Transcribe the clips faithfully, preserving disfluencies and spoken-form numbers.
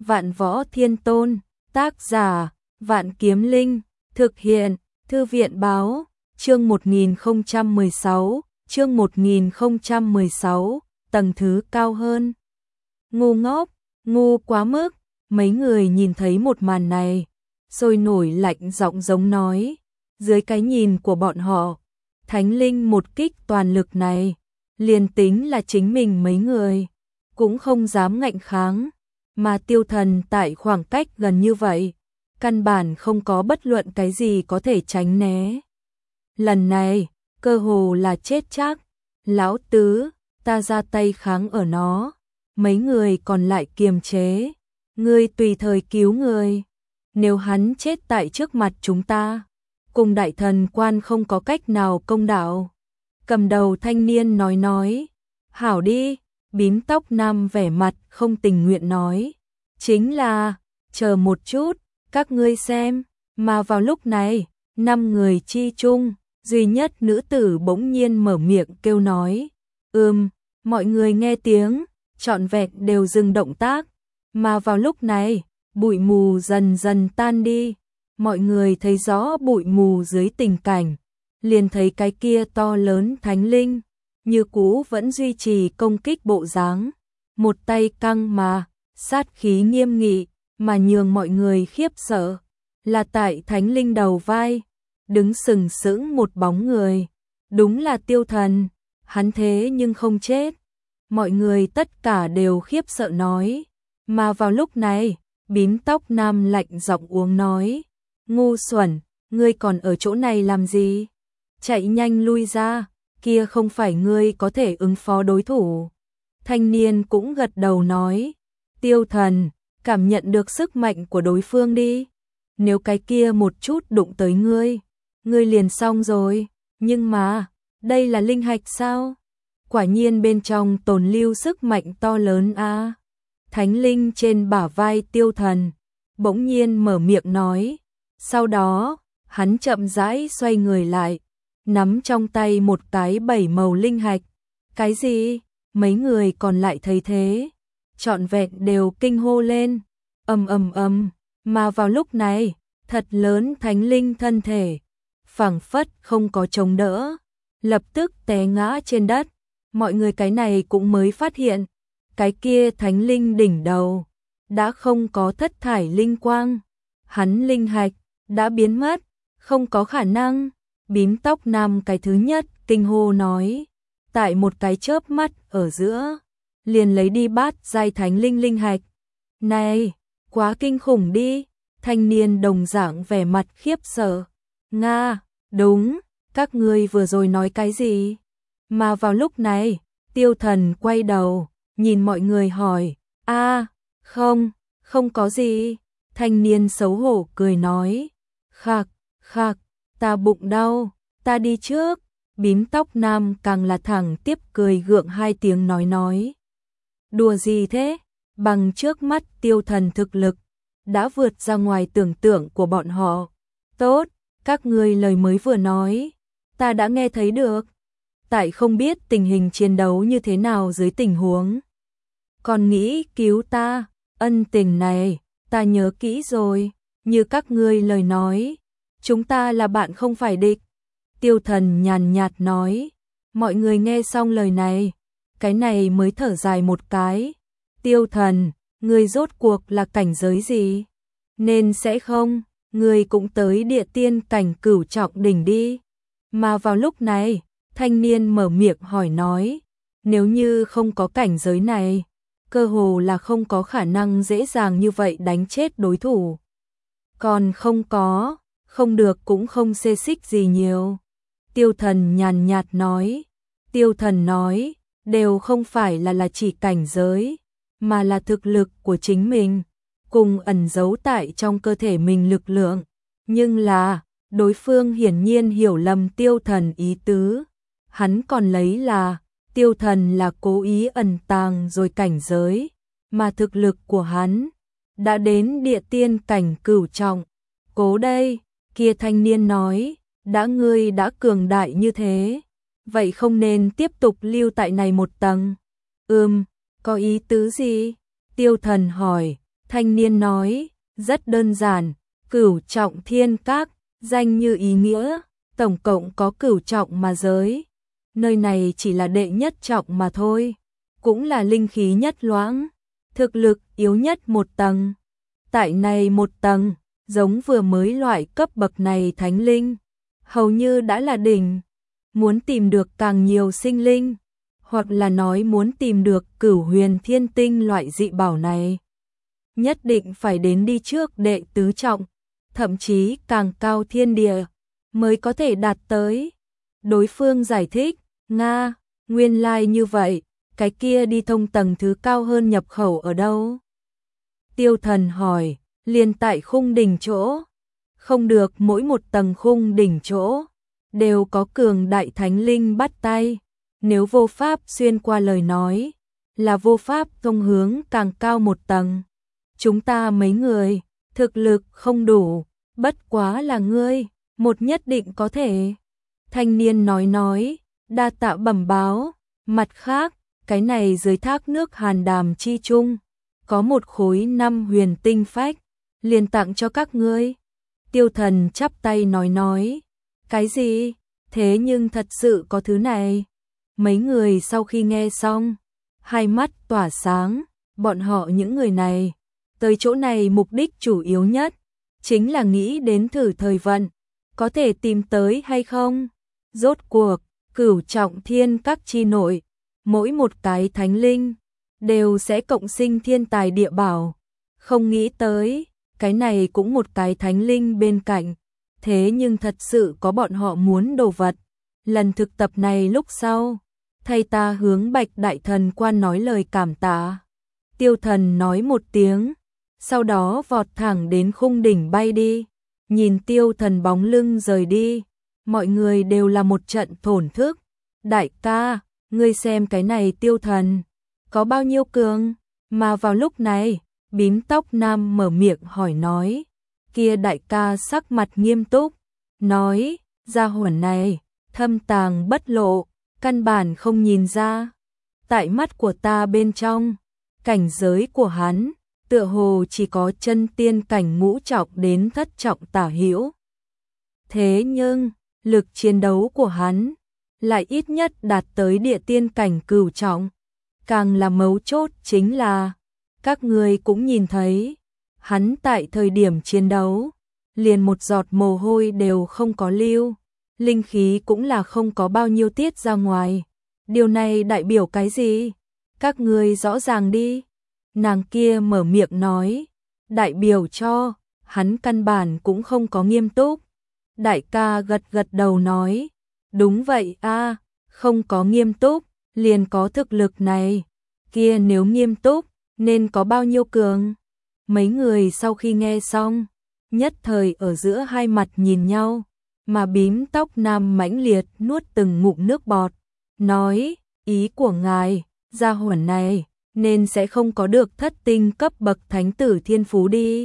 Vạn Võ Thiên Tôn, tác giả, Vạn Kiếm Linh, thực hiện, Thư viện báo, chương một nghìn không trăm mười sáu, chương một nghìn không trăm mười sáu, tầng thứ cao hơn. Ngu ngốc, ngu quá mức, mấy người nhìn thấy một màn này, sôi nổi lạnh giọng giống nói, dưới cái nhìn của bọn họ, Thánh Linh một kích toàn lực này, liền tính là chính mình mấy người, cũng không dám ngạnh kháng, mà Tiêu Thần tại khoảng cách gần như vậy, căn bản không có bất luận cái gì có thể tránh né. Lần này, cơ hồ là chết chắc, lão tứ, ta ra tay kháng ở nó, mấy người còn lại kiềm chế, ngươi tùy thời cứu người, nếu hắn chết tại trước mặt chúng ta, cùng đại thần quan không có cách nào công đạo. Cầm đầu thanh niên nói nói, hảo đi, bím tóc nam vẻ mặt không tình nguyện nói, chính là, chờ một chút, các ngươi xem, mà vào lúc này, năm người chi chung, duy nhất nữ tử bỗng nhiên mở miệng kêu nói, ừm, mọi người nghe tiếng, trọn vẹn đều dừng động tác, mà vào lúc này, bụi mù dần dần tan đi, mọi người thấy rõ bụi mù dưới tình cảnh, liền thấy cái kia to lớn thánh linh, như cũ vẫn duy trì công kích bộ dáng, một tay căng mà, sát khí nghiêm nghị, mà nhường mọi người khiếp sợ, là tại thánh linh đầu vai, đứng sừng sững một bóng người, đúng là Tiêu Thần, hắn thế nhưng không chết, mọi người tất cả đều khiếp sợ nói, mà vào lúc này, bím tóc nam lạnh giọng uống nói, ngu xuẩn, ngươi còn ở chỗ này làm gì? Chạy nhanh lui ra, kia không phải ngươi có thể ứng phó đối thủ. Thanh niên cũng gật đầu nói, Tiêu Thần, cảm nhận được sức mạnh của đối phương đi. Nếu cái kia một chút đụng tới ngươi, ngươi liền xong rồi. Nhưng mà, đây là linh hạch sao? Quả nhiên bên trong tồn lưu sức mạnh to lớn a. À. Thánh linh trên bả vai Tiêu Thần, bỗng nhiên mở miệng nói. Sau đó, hắn chậm rãi xoay người lại, nắm trong tay một cái bảy màu linh hạch. Cái gì? Mấy người còn lại thấy thế, trọn vẹn đều kinh hô lên, ầm ầm ầm, mà vào lúc này, thật lớn thánh linh thân thể, phảng phất không có chống đỡ, lập tức té ngã trên đất. Mọi người cái này cũng mới phát hiện, cái kia thánh linh đỉnh đầu đã không có thất thải linh quang, hắn linh hạch đã biến mất, không có khả năng. Bím tóc nam cái thứ nhất kinh hô nói, tại một cái chớp mắt ở giữa, liền lấy đi bát giai thánh linh linh hạch. Này, quá kinh khủng đi, thanh niên đồng dạng vẻ mặt khiếp sợ. Nga, đúng, các ngươi vừa rồi nói cái gì? Mà vào lúc này, Tiêu Thần quay đầu, nhìn mọi người hỏi, a, không, không có gì. Thanh niên xấu hổ cười nói, khạc, khạc, ta bụng đau, ta đi trước. Bím tóc nam càng là thẳng tiếp cười gượng hai tiếng nói nói. Đùa gì thế? Bằng trước mắt Tiêu Thần thực lực, đã vượt ra ngoài tưởng tượng của bọn họ. Tốt, các ngươi lời mới vừa nói, ta đã nghe thấy được. Tại không biết tình hình chiến đấu như thế nào dưới tình huống. Còn nghĩ cứu ta, ân tình này, ta nhớ kỹ rồi, như các ngươi lời nói. Chúng ta là bạn không phải địch. Tiêu Thần nhàn nhạt nói. Mọi người nghe xong lời này, cái này mới thở dài một cái. Tiêu Thần, ngươi rốt cuộc là cảnh giới gì? Nên sẽ không, ngươi cũng tới địa tiên cảnh cửu trọng đỉnh đi. Mà vào lúc này, thanh niên mở miệng hỏi nói, nếu như không có cảnh giới này, cơ hồ là không có khả năng dễ dàng như vậy đánh chết đối thủ. Còn không có, không được cũng không xê xích gì nhiều. Tiêu Thần nhàn nhạt nói. Tiêu Thần nói, đều không phải là là chỉ cảnh giới, mà là thực lực của chính mình, cùng ẩn giấu tại trong cơ thể mình lực lượng. Nhưng là, đối phương hiển nhiên hiểu lầm Tiêu Thần ý tứ. Hắn còn lấy là, Tiêu Thần là cố ý ẩn tàng rồi cảnh giới, mà thực lực của hắn đã đến địa tiên cảnh cửu trọng. Cố đây, kia thanh niên nói, đã ngươi đã cường đại như thế, vậy không nên tiếp tục lưu tại này một tầng. Ừm, có ý tứ gì? Tiêu Thần hỏi, Thanh niên nói, rất đơn giản, Cửu Trọng Thiên Các, danh như ý nghĩa, tổng cộng có cửu trọng mà giới. Nơi này chỉ là đệ nhất trọng mà thôi, cũng là linh khí nhất loãng, thực lực yếu nhất một tầng. Tại này một tầng, giống vừa mới loại cấp bậc này thánh linh, hầu như đã là đỉnh. Muốn tìm được càng nhiều sinh linh, hoặc là nói muốn tìm được Cửu Huyền Thiên Tinh loại dị bảo này, nhất định phải đến đi trước đệ tứ trọng, thậm chí càng cao thiên địa mới có thể đạt tới. Đối phương giải thích, Nga, nguyên lai như vậy, cái kia đi thông tầng thứ cao hơn nhập khẩu ở đâu? Tiêu Thần hỏi, liền tại khung đỉnh chỗ. Không được, mỗi một tầng khung đỉnh chỗ đều có cường đại thánh linh bắt tay. Nếu vô pháp xuyên qua lời nói, là vô pháp thông hướng càng cao một tầng. Chúng ta mấy người, thực lực không đủ, bất quá là ngươi, một nhất định có thể. Thanh niên nói nói, đa tạ bẩm báo. Mặt khác, cái này dưới thác nước Hàn Đàm chi trung, có một khối năm huyền tinh phách, liền tặng cho các ngươi. Tiêu Thần chắp tay nói nói, cái gì? Thế nhưng thật sự có thứ này. Mấy người sau khi nghe xong, hai mắt tỏa sáng, bọn họ những người này, tới chỗ này mục đích chủ yếu nhất, chính là nghĩ đến thử thời vận, có thể tìm tới hay không. Rốt cuộc, Cửu Trọng Thiên Các chi nội, mỗi một cái thánh linh, đều sẽ cộng sinh thiên tài địa bảo. Không nghĩ tới, cái này cũng một cái thánh linh bên cạnh, thế nhưng thật sự có bọn họ muốn đồ vật. Lần thực tập này lúc sau, thầy ta hướng Bạch Đại Thần Quan nói lời cảm tạ. Tiêu Thần nói một tiếng, sau đó vọt thẳng đến khung đỉnh bay đi. Nhìn Tiêu Thần bóng lưng rời đi, mọi người đều là một trận thổn thức. Đại ca, ngươi xem cái này Tiêu Thần, có bao nhiêu cường? Mà vào lúc này, bím tóc nam mở miệng hỏi nói. Kia đại ca sắc mặt nghiêm túc, nói, gia hỏa này, thâm tàng bất lộ, căn bản không nhìn ra. Tại mắt của ta bên trong, cảnh giới của hắn, tựa hồ chỉ có chân tiên cảnh ngũ trọng đến thất trọng tả hữu. Thế nhưng, lực chiến đấu của hắn, lại ít nhất đạt tới địa tiên cảnh cửu trọng. Càng là mấu chốt chính là, các người cũng nhìn thấy, hắn tại thời điểm chiến đấu, liền một giọt mồ hôi đều không có lưu, linh khí cũng là không có bao nhiêu tiết ra ngoài. Điều này đại biểu cái gì? Các người rõ ràng đi. Nàng kia mở miệng nói, đại biểu cho, hắn căn bản cũng không có nghiêm túc. Đại ca gật gật đầu nói, đúng vậy a, không có nghiêm túc, liền có thực lực này. Kia nếu nghiêm túc, nên có bao nhiêu cường? Mấy người sau khi nghe xong, nhất thời ở giữa hai mặt nhìn nhau, mà bím tóc nam mãnh liệt nuốt từng ngụm nước bọt, nói, ý của ngài, gia hỏa này, nên sẽ không có được thất tinh cấp bậc thánh tử thiên phú đi.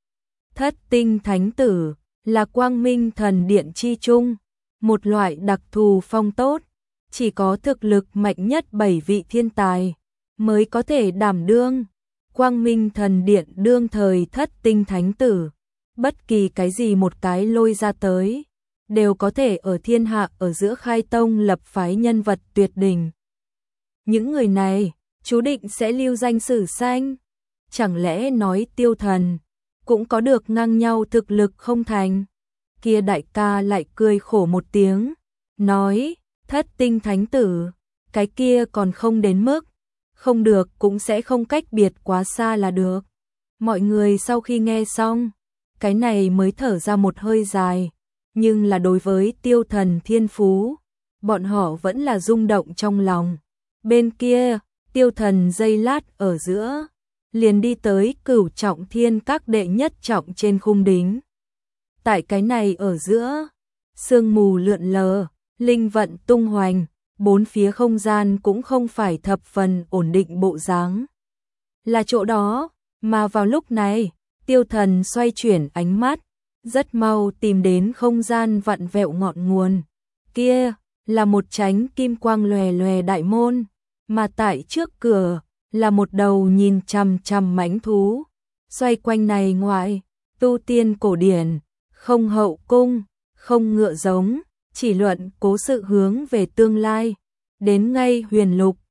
Thất tinh thánh tử, là quang minh thần điện chi trung, một loại đặc thù phong tốt, chỉ có thực lực mạnh nhất bảy vị thiên tài, mới có thể đảm đương. Quang minh thần điện đương thời thất tinh thánh tử, bất kỳ cái gì một cái lôi ra tới, đều có thể ở thiên hạ ở giữa khai tông lập phái nhân vật tuyệt đỉnh. Những người này, chú định sẽ lưu danh sử xanh. Chẳng lẽ nói Tiêu Thần, cũng có được ngang nhau thực lực không thành? Kia đại ca lại cười khổ một tiếng, nói, thất tinh thánh tử, cái kia còn không đến mức, không được cũng sẽ không cách biệt quá xa là được. Mọi người sau khi nghe xong, cái này mới thở ra một hơi dài, nhưng là đối với Tiêu Thần thiên phú, bọn họ vẫn là rung động trong lòng. Bên kia, Tiêu Thần giây lát ở giữa, liền đi tới Cửu Trọng Thiên Các đệ nhất trọng trên khung đỉnh. Tại cái này ở giữa, sương mù lượn lờ, linh vận tung hoành, bốn phía không gian cũng không phải thập phần ổn định bộ dáng. Là chỗ đó, mà vào lúc này, Tiêu Thần xoay chuyển ánh mắt, rất mau tìm đến không gian vặn vẹo ngọn nguồn. Kia, là một chánh kim quang lòe lòe đại môn, mà tại trước cửa, là một đầu nhìn chằm chằm mãnh thú. xoay quanh này ngoại, tu tiên cổ điển, không hậu cung, không ngựa giống, chỉ luận cố sự hướng về tương lai. Đến ngay huyền lục,